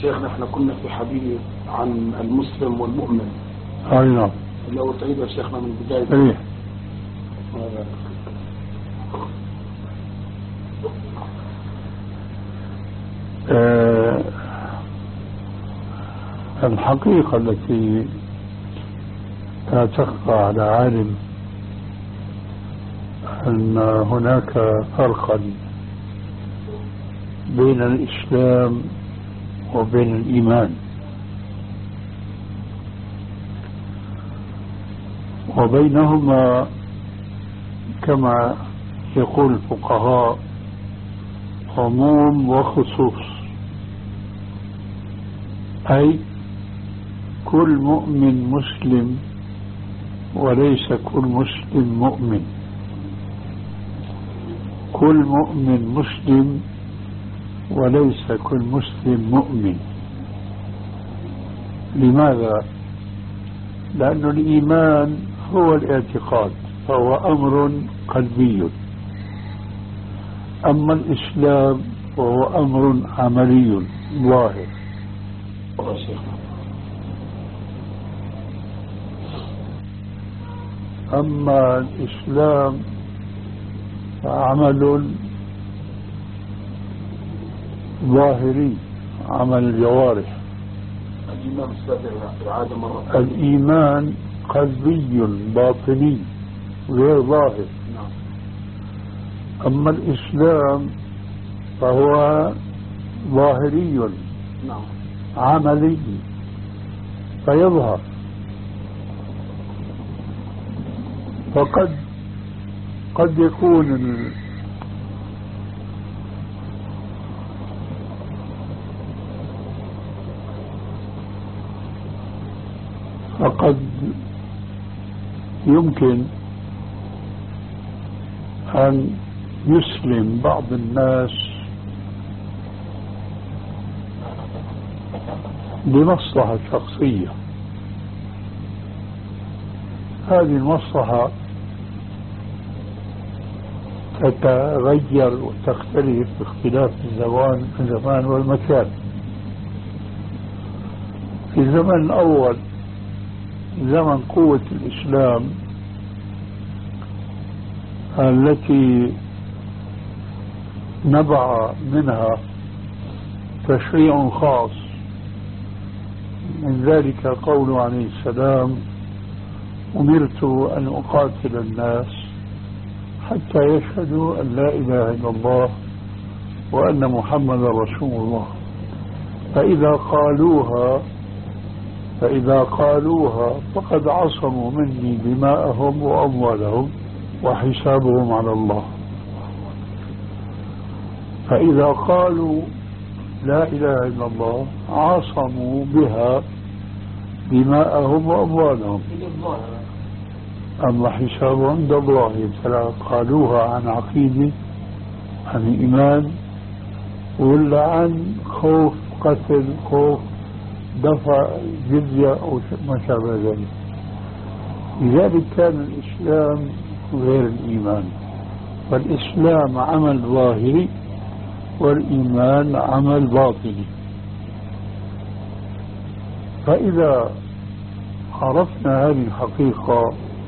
شيخنا احنا كنا في حديث عن المسلم والمؤمن. نعم. لو تعيد يا شيخنا من بداية. ايه. الحقيقة التي لا تخفى على عالم أن هناك فرقا بين الإسلام وبين الإيمان، وبينهما كما يقول الفقهاء عموم وخصوص، أي كل مؤمن مسلم وليس كل مسلم مؤمن، كل مؤمن مسلم وليس كل مسلم مؤمن. لماذا؟ لأن الإيمان هو الاعتقاد، فهو أمر قلبي، أما الإسلام وهو أمر عملي ظاهر. أما الإسلام فعمل ظاهري، عمل الجوارح. الإيمان قلبي باطني غير ظاهر. أما الإسلام فهو ظاهري عملي فيظهر. قد يكون فقد يمكن أن يسلم بعض الناس لمصلحة شخصية، هذه المصلحة تتغير وتختلف باختلاف الزمان والمكان. في الزمن الأول، زمن قوة الإسلام التي نبع منها تشريع خاص، من ذلك قوله عليه السلام: أمرت أن أقاتل الناس حتى يشهدوا أن لا إله إلا الله وأن محمد رسول الله، فإذا قالوها فقد عصموا مني دماءهم وأموالهم وحسابهم على الله. فإذا قالوا لا إله إلا الله عصموا بها دماءهم وأموالهم، أما حسابهم عند الله. فلا قالوها عن عقيدة، عن إيمان، ولا عن خوف قتل، خوف دفع جزية أو ما شابه ذلك. لذلك كان الإسلام غير الإيمان، فالإسلام عمل ظاهري والإيمان عمل باطني. فإذا عرفنا هذه الحقيقة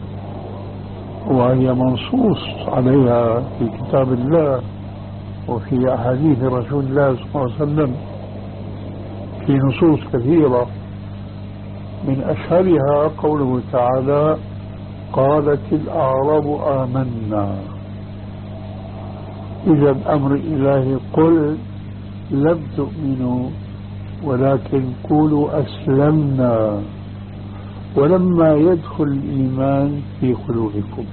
وهي منصوص عليها في كتاب الله وفي أحاديث رسول الله صلى الله عليه وسلم في نصوص كثيرة، من أشهرها قوله تعالى: قالت الأعراب آمنا. إذا الأمر الإلهي قل لم تؤمنوا ولكن قولوا أسلمنا ولما يدخل الإيمان في قلوبكم.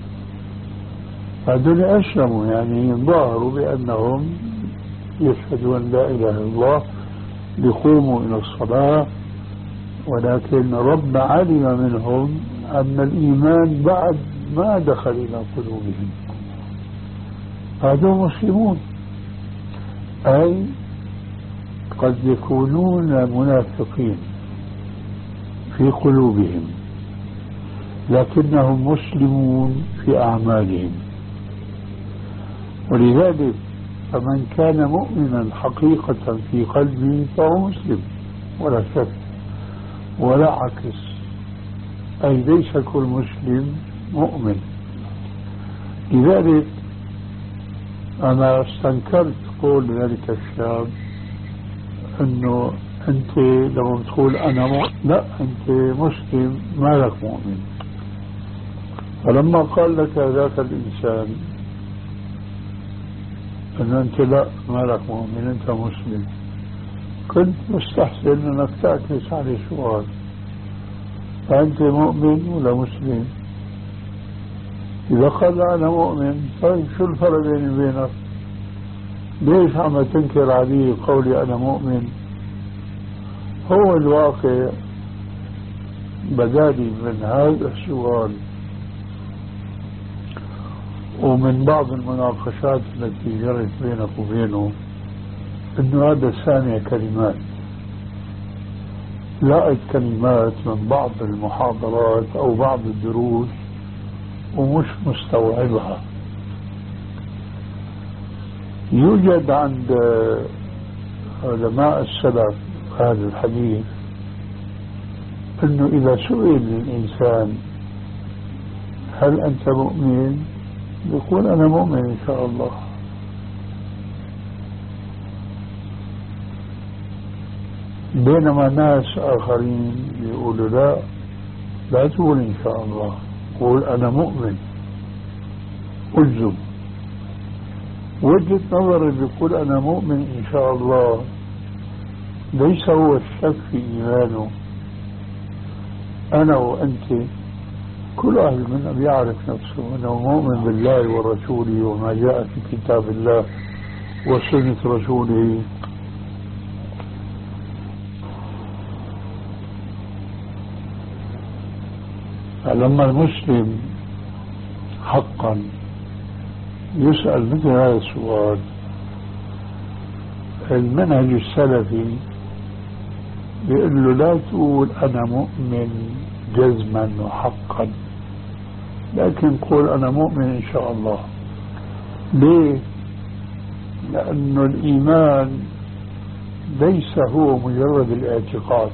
هذول أسلموا، يعني ظاهروا بأنهم يشهدوا أن لا إله إلا الله، يقوموا إلى الصلاة، ولكن رب علم منهم أن الإيمان بعد ما دخل إلى قلوبهم. هذول مسلمون، أي قد يكونون منافقين في قلوبهم لكنهم مسلمون في أعمالهم. ولذلك فمن كان مؤمنا حقيقة في قلبه فهو مسلم ولا شك، ولا عكس، أي ليس كل مسلم مؤمن. لذلك أنا استنكرت قول ذلك الشاب أنه أنت لما تقول أنا مؤمن، لا، أنت مسلم ما لك مؤمن. فلما قال لك ذاك الإنسان أن أنت لا ما لك مؤمن أنت مسلم، كنت مستحسن أنك تعكس عليه سؤال: فأنت مؤمن ولا مسلم؟ إذا قال أنا مؤمن، طيب شو الفرق بيني وبينك؟ ليش عم تنكر علي قولي أنا مؤمن؟ هو الواقع بدالي من هذا السؤال ومن بعض المناقشات التي جرت بينك وبينه انه هذا سامع كلمات، لقيت كلمات من بعض المحاضرات او بعض الدروس ومش مستوعبها. يوجد عند علماء السلف هذا الحديث انه اذا سئل الانسان هل انت مؤمن؟ يقول انا مؤمن ان شاء الله. بينما ناس اخرين يقولوا لا تقول ان شاء الله، قول انا مؤمن الزم. وجهة نظر اللي بيقول انا مؤمن ان شاء الله ليس هو الشك في ايمانه. انا وانت كل واحد منا بيعرف نفسه انه مؤمن بالله ورسوله وما جاء في كتاب الله وسنة رسوله. فلما المسلم حقا يسأل مثل هذا السؤال، المنهج السلفي بيقول له لا تقول أنا مؤمن جزما وحقا، لكن قول أنا مؤمن إن شاء الله. ليه؟ لأنه الإيمان ليس هو مجرد الاعتقاد،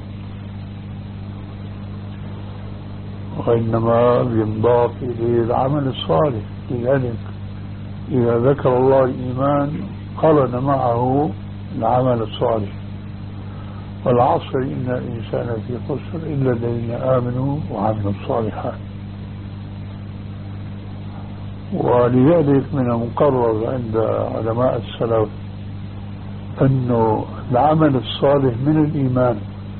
وإنما ينضاف إليه العمل الصالح. لذلك إذا ذكر الله الإيمان قرن معه العمل الصالح. والعصر إن الإنسان في خسر إلا الذين آمنوا وعملوا الصالحات. ولذلك من المقرر عند علماء السلف أنه العمل الصالح من الإيمان،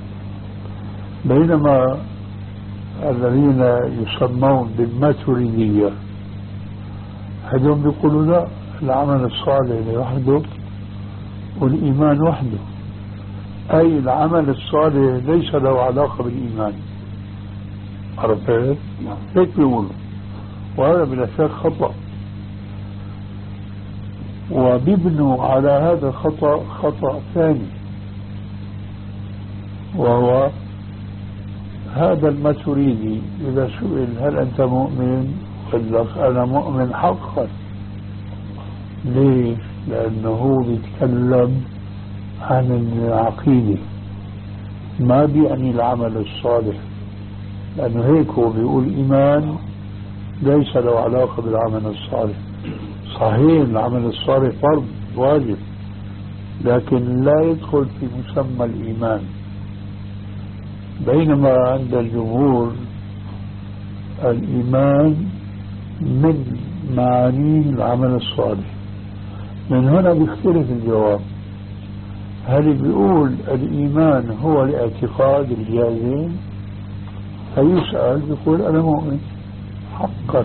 بينما الذين يسمون بالماتريدية هذول بيقولوا لا، العمل الصالح لوحده والإيمان وحده، أي العمل الصالح ليس له علاقة بالإيمان. عرفت؟ هيك بيقولوا، وهذا بلا شك خطأ. وبيبنوا على هذا الخطأ خطأ ثاني، وهو هذا الماتريدي إذا سئل هل أنت مؤمن؟ قل لك أنا مؤمن حقا. ليش؟ لأنه بيتكلم عن العقيدة، ما بيعني العمل الصالح، لأنه هيك هو بيقول إيمان ليس له علاقة بالعمل الصالح. صحيح العمل الصالح فرض واجب، لكن لا يدخل في مسمى الإيمان. بينما عند الجمهور الإيمان من معاني العمل الصالح. من هنا بيختلف الجواب، هل بيقول الإيمان هو الاعتقاد الجازم؟ فيسأل بيقول أنا مؤمن حقا.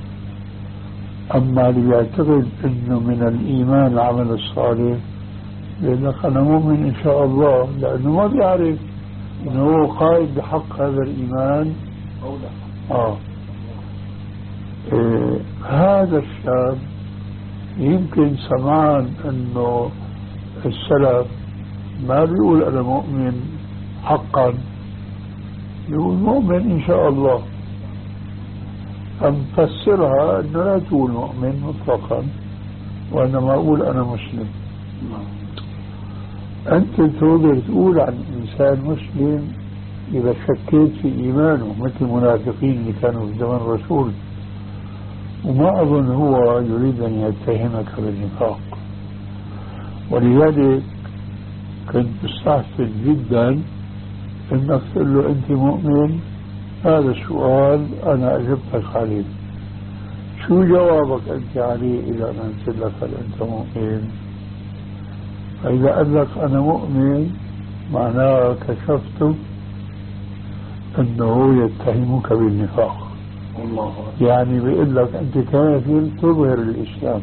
أما اللي يعتقد أنه من الإيمان العمل الصالح يقول لك أنا مؤمن إن شاء الله، لأنه ما بيعرف أنه هو قائد بحق هذا الإيمان أو لا. هذا الشاب يمكن سمعان أنه السلف ما بيقول أنا مؤمن حقا، يقول مؤمن إن شاء الله، فمفسرها أنه لا تقول مؤمن مطلقا، وأنا ما أقول أنا مسلم. أنت تقدر تقول عن إنسان مسلم إذا شكيت في إيمانه، مثل المنافقين اللي كانوا في زمن الرسول، وما أظن هو يريد أن يتهمك بالنفاق. ولذلك كنت بستحسن جدا انك تقول له انت مؤمن؟ هذا السؤال انا اجبتك عليه، شو جوابك انت عليه اذا انا قلت لك هل انت مؤمن؟ فاذا قال لك انا مؤمن معناه كشفته انه يتهمك بالنفاق، يعني بيقول لك انت كافر تظهر الاسلام.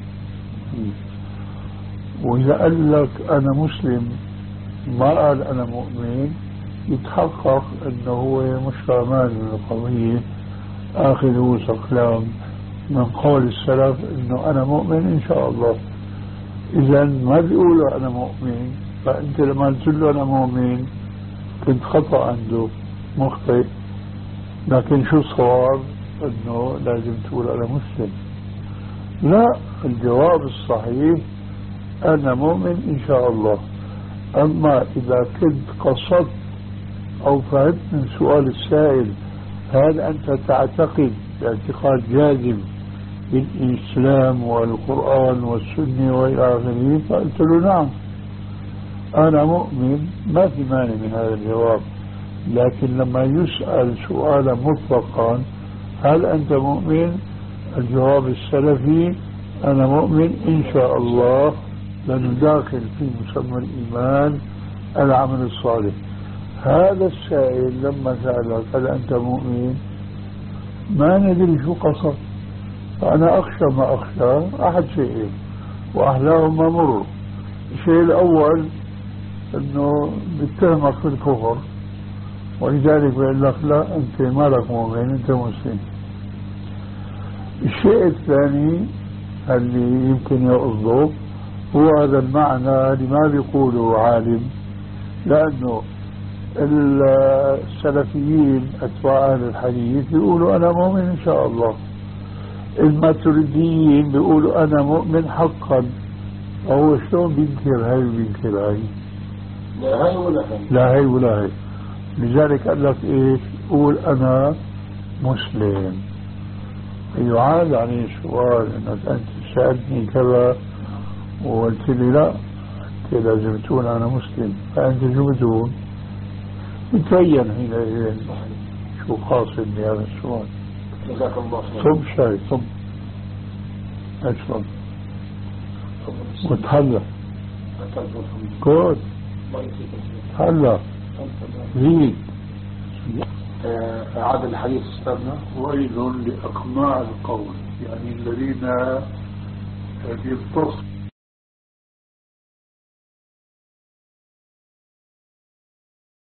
واذا قال لك انا مسلم ما قال انا مؤمن، يتحقق انه هو مش فاهمان القضية، اخذ وثق كلام من قول السلف انه انا مؤمن ان شاء الله. اذا ما بيقولوا انا مؤمن، فانت لما قلت له انا مؤمن كنت خطأ عنده، مخطئ. لكن شو الصواب؟ انه لازم تقول انا مسلم. لا، الجواب الصحيح انا مؤمن ان شاء الله. اما اذا كنت قصدت أو فهمت من سؤال السائل هل أنت تعتقد باعتقاد جازم بالإسلام والقرآن والسنة وإلى آخره، فقلت له نعم أنا مؤمن، ما في مانع من هذا الجواب. لكن لما يسأل سؤالا مطلقا هل أنت مؤمن، الجواب السلفي أنا مؤمن إن شاء الله، لنداخل في مسمى الإيمان العمل الصالح. هذا السائل لما سألك هل أنت مؤمن ما ندري شو قصد، فأنا أخشى ما أخشى أحد شيئين وأحلاهما مر. الشيء الأول أنه بيتهمك في الكفر، ولذلك بيقول لك لا أنت ما لك مؤمن أنت مسلم. الشيء الثاني اللي يمكن يقصده هو هذا المعنى اللي ما بيقوله عالم، لأنه السلفيين أتباع أهل الحديث بيقولوا أنا مؤمن إن شاء الله، الماتريديين بيقولوا أنا مؤمن حقا. فهو شلون بينكر هاي وبينكر هاي؟ لا هاي ولا هاي، لا هاي ولا هاي. لذلك قال لك إيش؟ قول أنا مسلم. يعاد عليه السؤال أنك أنت سألتني كذا وقلت لي لا أنت لازم تقول أنا مسلم، فأنت شو بتقول؟ يتبين حينئذ شو قاصد بهذا السؤال. جزاك الله خير. صب شاي صب اشرب وتهلا كود هلا زيد. أعاد الحديث أستاذنا. ويل لأقماع القول، يعني الذين يتصلون